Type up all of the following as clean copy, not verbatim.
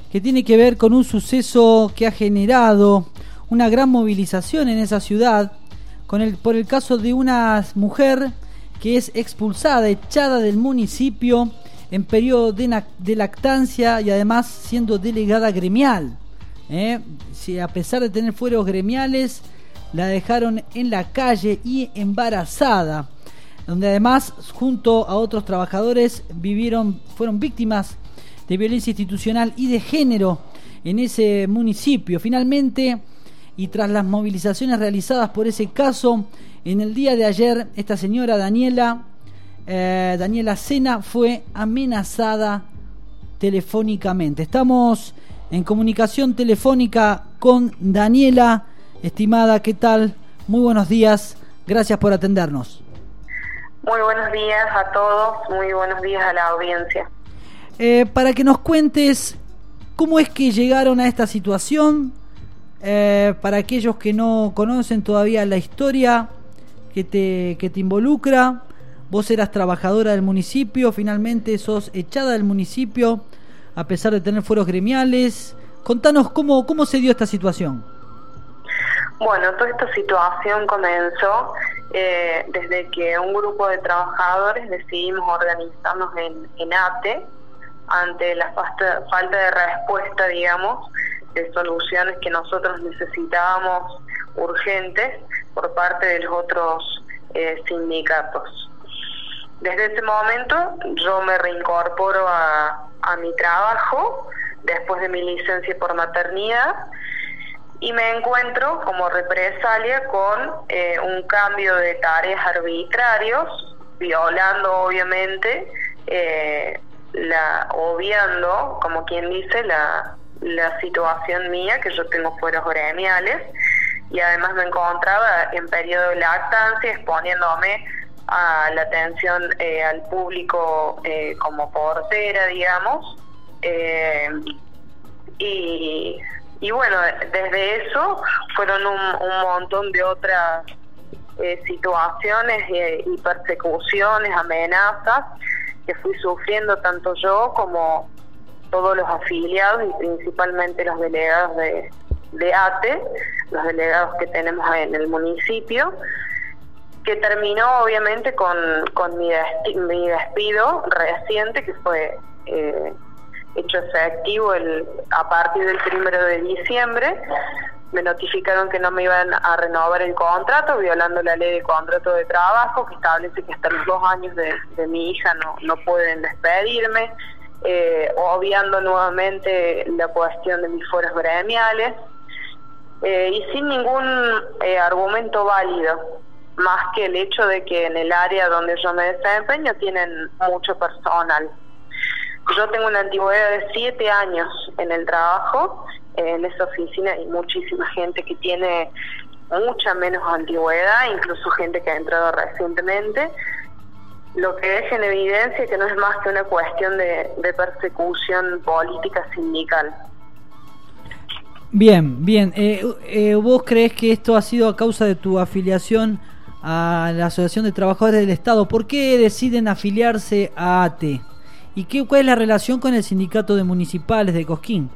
que tiene que ver con un suceso que ha generado una gran movilización en esa ciudad, por el caso de una mujer que es expulsada, echada del municipio en periodo de lactancia y además siendo delegada gremial. Si a pesar de tener fueros gremiales, la dejaron en la calle y embarazada, donde además junto a otros trabajadores fueron víctimas de violencia institucional y de género en ese municipio. Finalmente, y tras las movilizaciones realizadas por ese caso, en el día de ayer esta señora Daniela Sena fue amenazada telefónicamente. Estamos en comunicación telefónica con Daniela. Estimada, ¿qué tal? Muy buenos días, gracias por atendernos. Muy buenos días a todos, muy buenos días a la audiencia. Para que nos cuentes cómo es que llegaron a esta situación, para aquellos que no conocen todavía la historia que te involucra. Vos eras trabajadora del municipio, finalmente sos echada del municipio a pesar de tener fueros gremiales. Contanos cómo se dio esta situación. Bueno, toda esta situación comenzó desde que un grupo de trabajadores decidimos organizarnos en ATE ante la falta de respuesta, digamos, de soluciones que nosotros necesitábamos urgentes por parte de los otros sindicatos. Desde ese momento yo me reincorporo a mi trabajo después de mi licencia por maternidad y me encuentro como represalia con un cambio de tareas arbitrarios, violando obviamente, obviando, como quien dice, la situación mía, que yo tengo fueros gremiales, y además me encontraba en periodo de lactancia, exponiéndome a la atención al público como portera, digamos, y bueno, desde eso fueron un montón de otras situaciones y persecuciones, amenazas que fui sufriendo tanto yo como todos los afiliados y principalmente los delegados de ATE, los delegados que tenemos en el municipio, que terminó obviamente con mi despido reciente, que fue hecho efectivo a partir del 1 de diciembre. Me notificaron que no me iban a renovar el contrato, violando la ley de contrato de trabajo, que establece que hasta los 2 años de mi hija no pueden despedirme, obviando nuevamente la cuestión de mis fueros gremiales, y sin ningún argumento válido, más que el hecho de que en el área donde yo me desempeño tienen mucho personal. Yo tengo una antigüedad de 7 años en el trabajo, en esa oficina hay muchísima gente que tiene mucha menos antigüedad, incluso gente que ha entrado recientemente, lo que deja en evidencia que no es más que una cuestión de persecución política sindical. Bien. ¿Vos creés que esto ha sido a causa de tu afiliación a la Asociación de Trabajadores del Estado? ¿Por qué deciden afiliarse a ATE? ¿Y cuál es la relación con el sindicato de municipales de Cosquín?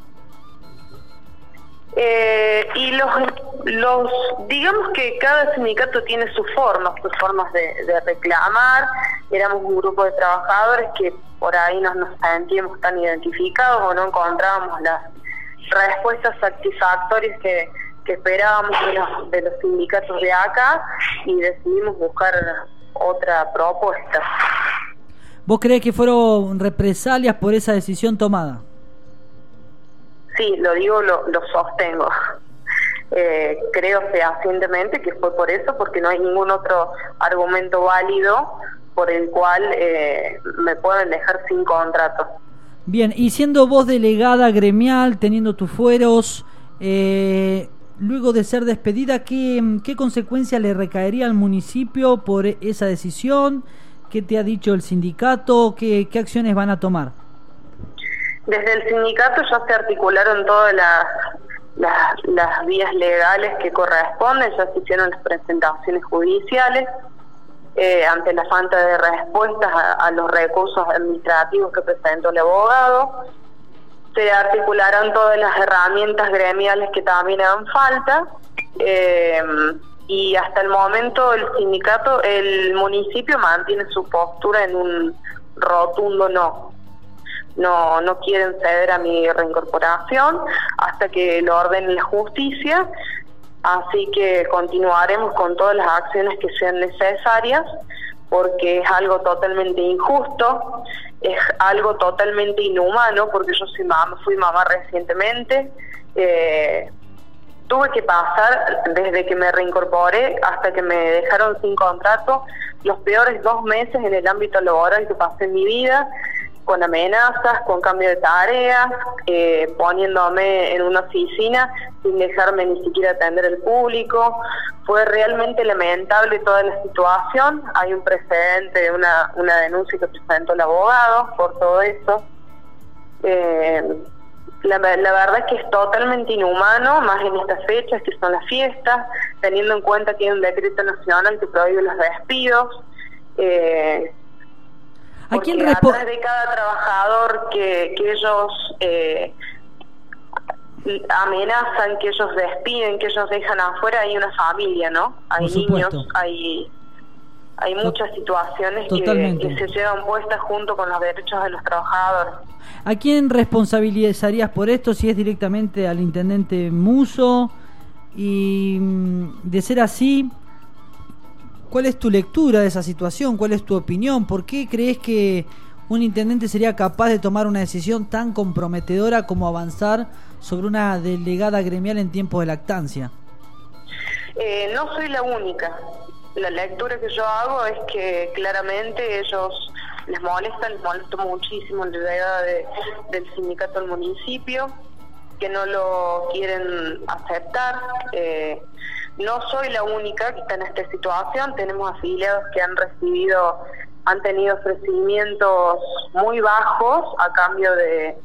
Y digamos que cada sindicato tiene sus formas de reclamar. Éramos un grupo de trabajadores que por ahí no nos sentíamos tan identificados o no encontrábamos las respuestas satisfactorias que esperábamos de los sindicatos de acá, y decidimos buscar otra propuesta. ¿Vos creés que fueron represalias por esa decisión tomada? Sí, lo sostengo. Creo fehacientemente que fue por eso, porque no hay ningún otro argumento válido por el cual me pueden dejar sin contrato. Bien, y siendo vos delegada gremial, teniendo tus fueros, luego de ser despedida, ¿qué consecuencia le recaería al municipio por esa decisión? ¿Qué te ha dicho el sindicato? ¿Qué acciones van a tomar? Desde el sindicato ya se articularon todas las vías legales que corresponden, ya se hicieron las presentaciones judiciales ante la falta de respuestas a los recursos administrativos que presentó el abogado. se articularán todas las herramientas gremiales que también hagan falta, y hasta el momento el municipio mantiene su postura en un rotundo no quieren ceder a mi reincorporación hasta que lo ordene la justicia, así que continuaremos con todas las acciones que sean necesarias, porque es algo totalmente injusto, es algo totalmente inhumano, porque yo fui mamá recientemente, tuve que pasar desde que me reincorporé hasta que me dejaron sin contrato los peores 2 meses en el ámbito laboral que pasé en mi vida, con amenazas, con cambio de tareas, poniéndome en una oficina sin dejarme ni siquiera atender al público. Fue realmente lamentable toda la situación. Hay un precedente de una denuncia que presentó el abogado por todo eso. La verdad es que es totalmente inhumano, más en estas fechas que son las fiestas, teniendo en cuenta que hay un decreto nacional que prohíbe los despidos. Porque atrás de cada trabajador que ellos amenazan, que ellos despiden, que ellos dejan afuera, hay una familia, ¿no? Hay niños, hay muchas situaciones que se llevan puestas junto con los derechos de los trabajadores. ¿A quién responsabilizarías por esto? Si es directamente al intendente Musso, y de ser así, ¿cuál es tu lectura de esa situación? ¿Cuál es tu opinión? ¿Por qué crees que un intendente sería capaz de tomar una decisión tan comprometedora como avanzar sobre una delegada gremial en tiempos de lactancia? No soy la única. La lectura que yo hago es que claramente ellos les molesta muchísimo la llegada del sindicato al municipio, que no lo quieren aceptar. No soy la única que está en esta situación, tenemos afiliados que han tenido ofrecimientos muy bajos a cambio de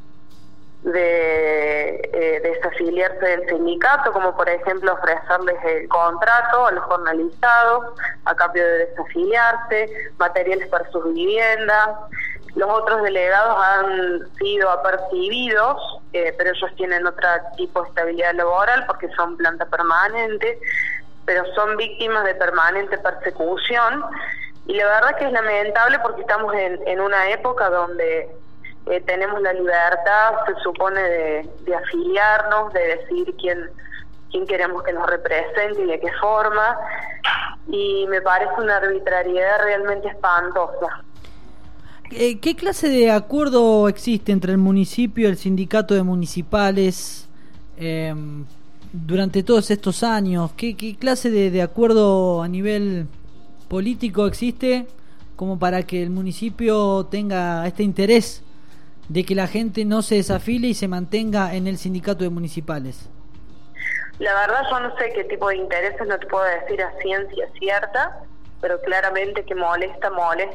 desafiliarse del sindicato, como por ejemplo ofrecerles el contrato a los jornalizados a cambio de desafiliarse, materiales para sus viviendas. Los otros delegados han sido apercibidos, pero ellos tienen otro tipo de estabilidad laboral porque son planta permanente, pero son víctimas de permanente persecución. Y la verdad que es lamentable porque estamos en una época donde tenemos la libertad, se supone, de afiliarnos, de decidir quién queremos que nos represente y de qué forma, y me parece una arbitrariedad realmente espantosa. ¿Qué clase de acuerdo existe entre el municipio y el sindicato de municipales durante todos estos años? ¿Qué clase de acuerdo a nivel político existe como para que el municipio tenga este interés de que la gente no se desafile y se mantenga en el sindicato de municipales? La verdad yo no sé qué tipo de intereses, no te puedo decir a ciencia cierta, pero claramente que molesta.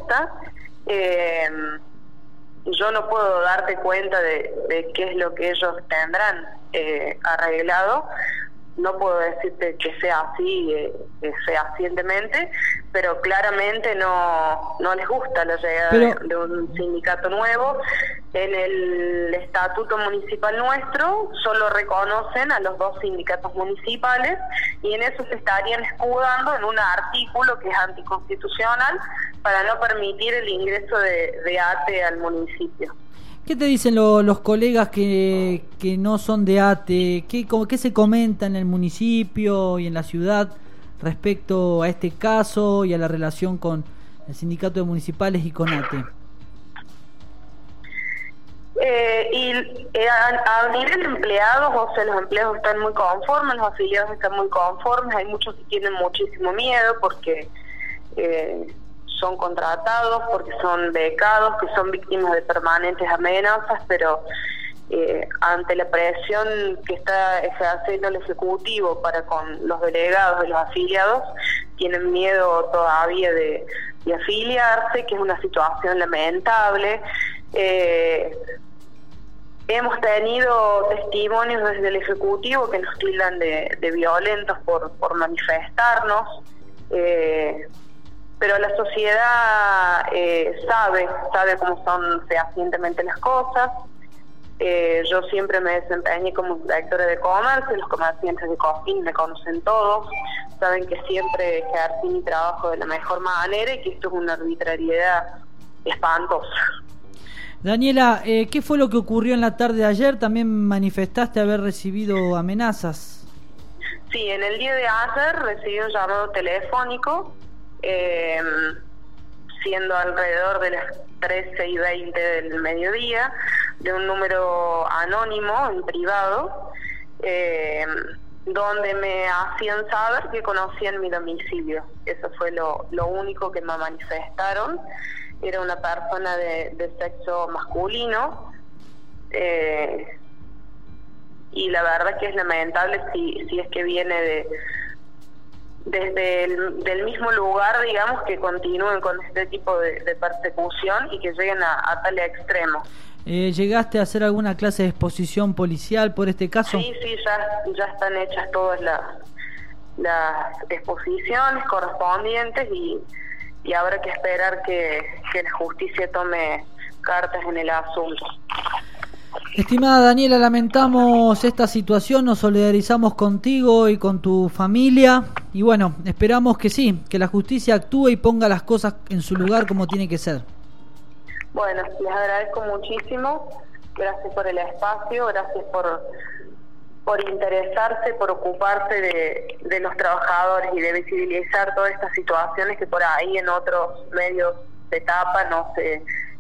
Yo no puedo darte cuenta de qué es lo que ellos tendrán arreglado. No puedo decirte que sea así fehacientemente, pero claramente no les gusta la llegada de un sindicato nuevo. En el estatuto municipal nuestro solo reconocen a los 2 sindicatos municipales, y en eso se estarían escudando en un artículo que es anticonstitucional para no permitir el ingreso de ATE al municipio. ¿Qué te dicen los colegas que no son de ATE? ¿Qué se comenta en el municipio y en la ciudad respecto a este caso y a la relación con el sindicato de municipales y con ATE? A nivel de empleados, o sea, los empleados están muy conformes, los afiliados están muy conformes. Hay muchos que tienen muchísimo miedo porque son contratados, porque son becados, que son víctimas de permanentes amenazas, pero ante la presión que está ejerciendo el Ejecutivo para con los delegados y los afiliados, tienen miedo todavía de afiliarse, que es una situación lamentable. Hemos tenido testimonios desde el Ejecutivo que nos tildan de violentos por manifestarnos, pero la sociedad sabe cómo son fehacientemente las cosas. Yo siempre me desempeñé como directora de comercio, los comerciantes de Cosquín me conocen todos, saben que siempre ejercí mi trabajo de la mejor manera y que esto es una arbitrariedad espantosa. Daniela, ¿qué fue lo que ocurrió en la tarde de ayer? También manifestaste haber recibido amenazas. Sí, en el día de ayer recibí un llamado telefónico, siendo alrededor de las 13:20 del mediodía, de un número anónimo, en privado, donde me hacían saber que conocían mi domicilio. Eso fue lo único que me manifestaron. Era una persona de sexo masculino, y la verdad que es lamentable si es que viene desde del mismo lugar, digamos, que continúen con este tipo de persecución y que lleguen a tal extremo. ¿Llegaste a hacer alguna clase de exposición policial por este caso? Sí, ya están hechas todas las exposiciones correspondientes y habrá que esperar que la justicia tome cartas en el asunto. Estimada Daniela, lamentamos esta situación, nos solidarizamos contigo y con tu familia y bueno, esperamos que sí, que la justicia actúe y ponga las cosas en su lugar como tiene que ser. Bueno, les agradezco muchísimo, gracias por el espacio, gracias por interesarse, por ocuparse de los trabajadores y de visibilizar todas estas situaciones que por ahí en otros medios de tapan no se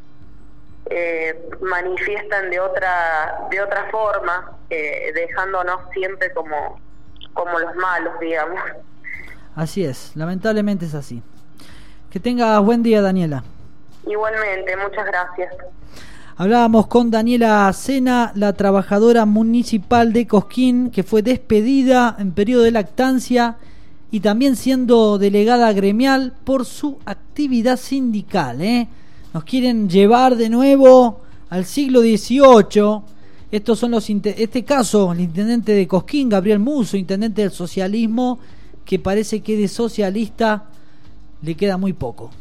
manifiestan de otra forma, dejándonos siempre como los malos, digamos. Así es, lamentablemente es así. Que tengas buen día, Daniela. Igualmente, muchas gracias. Hablábamos con Daniela Sena, la trabajadora municipal de Cosquín, que fue despedida en periodo de lactancia y también siendo delegada gremial por su actividad sindical. Nos quieren llevar de nuevo al siglo XVIII. Estos son este caso, el intendente de Cosquín, Gabriel Musso, intendente del socialismo, que parece que de socialista le queda muy poco.